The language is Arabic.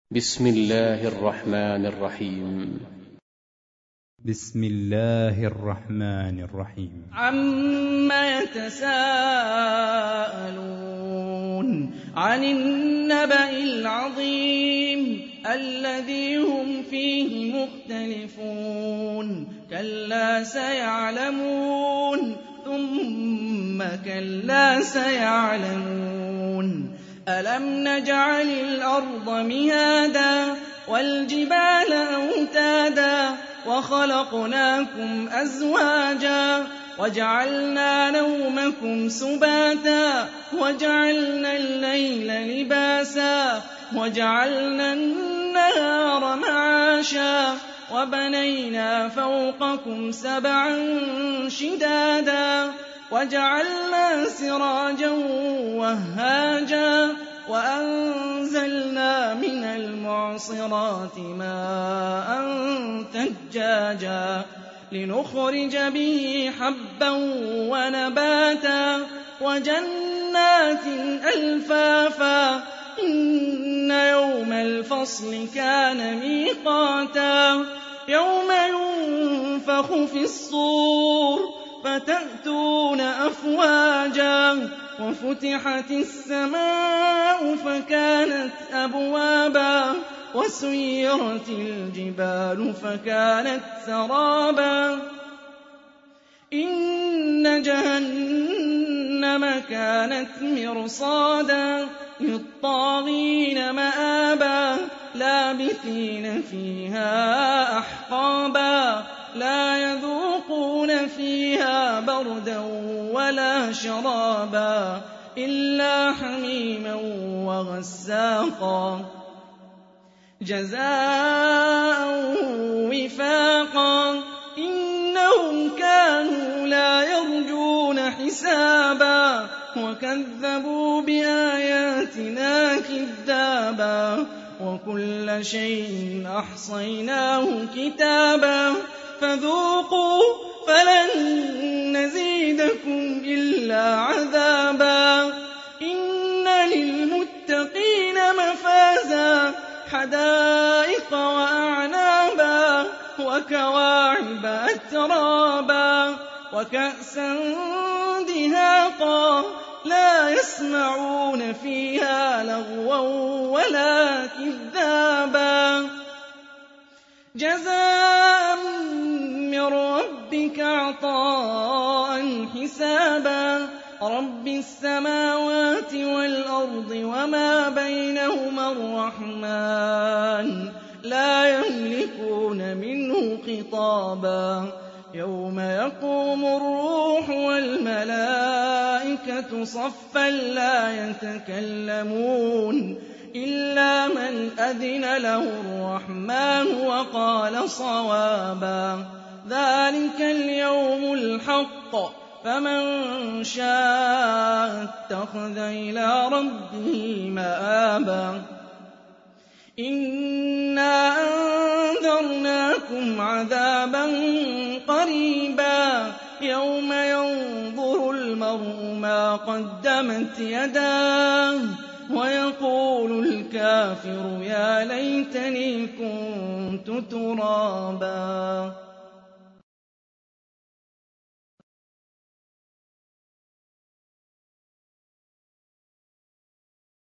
بسم الله الرحمن الرحيم. بسم الله الرحمن الرحيم. عما يتساءلون عن النبأ العظيم الذي هم فيه مختلفون كلا سيعلمون ثم كلا سيعلمون ألم نجعل الأرض مهادا والجبال أوتادا وخلقناكم أزواجا وجعلنا نومكم سباتا وجعلنا الليل لباسا وجعلنا النهار معاشا وبنينا فوقكم سبعا شدادا وجعلنا سراجا وهاجا وأنزلنا من المعصرات ماء ثجاجا لنخرج به حبا ونباتا وجنات ألفافا إن يوم الفصل كان ميقاتا يوم ينفخ في الصور فتأتون أفواجا وفتحت السماء فكانت أبوابا وسيرت الجبال فكانت سرابا إن جهنم كانت مرصادا للطاغين مآبا لابثين فيها أحقابا لا يذوقون فيها بردا ولا شرابا إلا حميما وغساقا جزاء وفاقا إنهم كانوا لا يرجون حسابا وكذبوا بآياتنا كذابا وكل شيء أحصيناه كتابا فذوقوا فلن نزيدكم إلا عذابا إن للمتقين مفازا حدائق وأعنابا وكواعب أترابا وكأسا دهاقا لا يسمعون فيها لغوا ولا كذابا جزاء من ربك عطاء حسابا رب السماوات والأرض وما بينهما الرحمن لا يملكون منه خطابا يوم يقوم الروح والملائكة صفا لا يتكلمون إلا من أذن له الرحمن وقال صوابا ذلك اليوم الحق فمن شاء اتخذ إلى ربه مآبا إنا أنذرناكم عذابا قريبا يوم ينظر المرء ما قدمت يداه ويقول الكافر يا ليتني كنت ترابا